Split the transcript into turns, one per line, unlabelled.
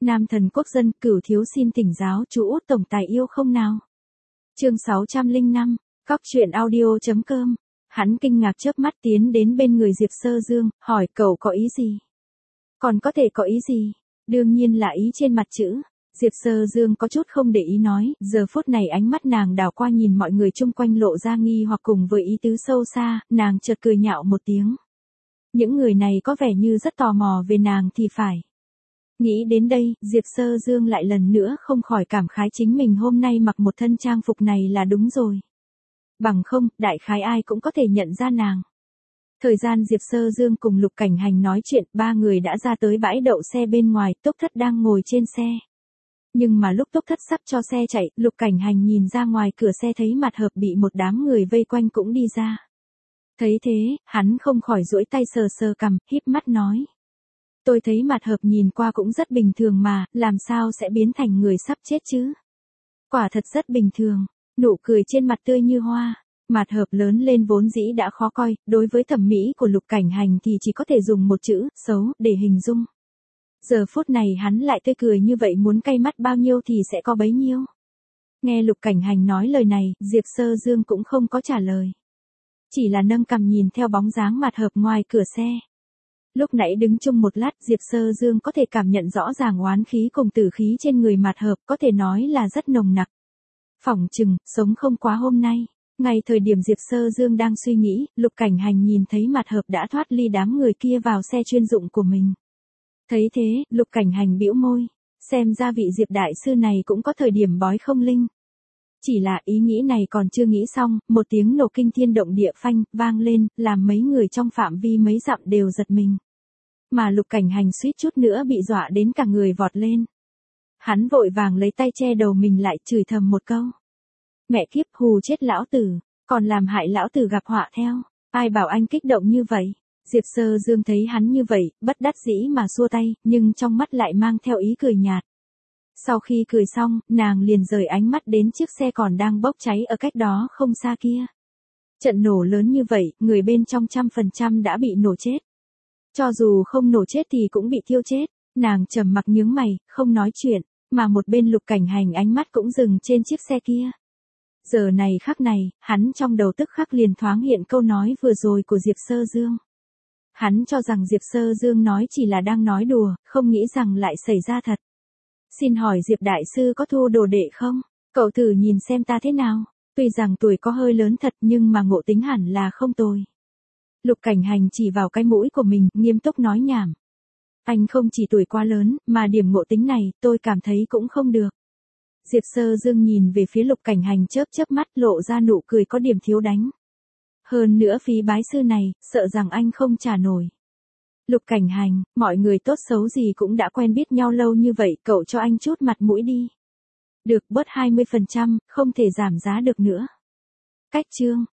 Nam thần quốc dân, Cửu thiếu xin thỉnh giáo chú Út tổng tài yêu không nào. Chương 605, Cóc truyện audio.com. Hắn kinh ngạc chớp mắt tiến đến bên người Diệp Sơ Dương, hỏi cậu có ý gì? Còn có thể có ý gì? Đương nhiên là ý trên mặt chữ. Diệp Sơ Dương có chút không để ý nói, giờ phút này ánh mắt nàng đảo qua nhìn mọi người chung quanh lộ ra nghi hoặc cùng với ý tứ sâu xa, nàng chợt cười nhạo một tiếng. Những người này có vẻ như rất tò mò về nàng thì phải. Nghĩ đến đây, Diệp Sơ Dương lại lần nữa không khỏi cảm khái chính mình hôm nay mặc một thân trang phục này là đúng rồi. Bằng không, đại khái ai cũng có thể nhận ra nàng. Thời gian Diệp Sơ Dương cùng Lục Cảnh Hành nói chuyện, ba người đã ra tới bãi đậu xe bên ngoài, Túc Thất đang ngồi trên xe. Nhưng mà lúc Túc Thất sắp cho xe chạy, Lục Cảnh Hành nhìn ra ngoài cửa xe thấy Mặt Hợp bị một đám người vây quanh cũng đi ra. Thấy thế, hắn không khỏi duỗi tay sờ sờ cằm, híp mắt nói. Tôi thấy Mặt Hợp nhìn qua cũng rất bình thường mà, làm sao sẽ biến thành người sắp chết chứ? Quả thật rất bình thường, nụ cười trên mặt tươi như hoa. Mặt Hợp lớn lên vốn dĩ đã khó coi, đối với thẩm mỹ của Lục Cảnh Hành thì chỉ có thể dùng một chữ, xấu, để hình dung. Giờ phút này hắn lại tươi cười như vậy, muốn cay mắt bao nhiêu thì sẽ có bấy nhiêu. Nghe Lục Cảnh Hành nói lời này, Diệp Sơ Dương cũng không có trả lời. Chỉ là nâng cằm nhìn theo bóng dáng Mặt Hợp ngoài cửa xe. Lúc nãy đứng chung một lát, Diệp Sơ Dương có thể cảm nhận rõ ràng oán khí cùng tử khí trên người Mặt Hợp, có thể nói là rất nồng nặc. Phỏng chừng, sống không quá hôm nay. Ngay thời điểm Diệp Sơ Dương đang suy nghĩ, Lục Cảnh Hành nhìn thấy Mặt Hợp đã thoát ly đám người kia vào xe chuyên dụng của mình. Thấy thế, Lục Cảnh Hành bĩu môi, xem ra vị Diệp đại sư này cũng có thời điểm bói không linh. Chỉ là ý nghĩ này còn chưa nghĩ xong, một tiếng nổ kinh thiên động địa phanh vang lên, làm mấy người trong phạm vi mấy dặm đều giật mình. Mà Lục Cảnh Hành suýt chút nữa bị dọa đến cả người vọt lên. Hắn vội vàng lấy tay che đầu mình lại, chửi thầm một câu. Mẹ kiếp, hù chết lão tử, còn làm hại lão tử gặp họa theo, ai bảo anh kích động như vậy. Diệp Sơ Dương thấy hắn như vậy, bất đắc dĩ mà xua tay, nhưng trong mắt lại mang theo ý cười nhạt. Sau khi cười xong, nàng liền rời ánh mắt đến chiếc xe còn đang bốc cháy ở cách đó không xa kia. Trận nổ lớn như vậy, người bên trong 100% đã bị nổ chết. Cho dù không nổ chết thì cũng bị thiêu chết. Nàng trầm mặc nhướng mày, không nói chuyện, mà một bên Lục Cảnh Hành ánh mắt cũng dừng trên chiếc xe kia. Giờ này khắc này, hắn trong đầu tức khắc liền thoáng hiện câu nói vừa rồi của Diệp Sơ Dương. Hắn cho rằng Diệp Sơ Dương nói chỉ là đang nói đùa, không nghĩ rằng lại xảy ra thật. Xin hỏi Diệp đại sư có thu đồ đệ không? Cậu thử nhìn xem ta thế nào. Tuy rằng tuổi có hơi lớn thật nhưng mà ngộ tính hẳn là không tồi. Lục Cảnh Hành chỉ vào cái mũi của mình, nghiêm túc nói nhảm. Anh không chỉ tuổi quá lớn, mà điểm ngộ tính này, tôi cảm thấy cũng không được. Diệp Sơ Dương nhìn về phía Lục Cảnh Hành chớp chớp mắt, lộ ra nụ cười có điểm thiếu đánh. Hơn nữa phí bái sư này, sợ rằng anh không trả nổi. Lục Cảnh Hành, mọi người tốt xấu gì cũng đã quen biết nhau lâu như vậy, cậu cho anh chút mặt mũi đi. Được, bớt 20%, không thể giảm giá được nữa. Cách chương.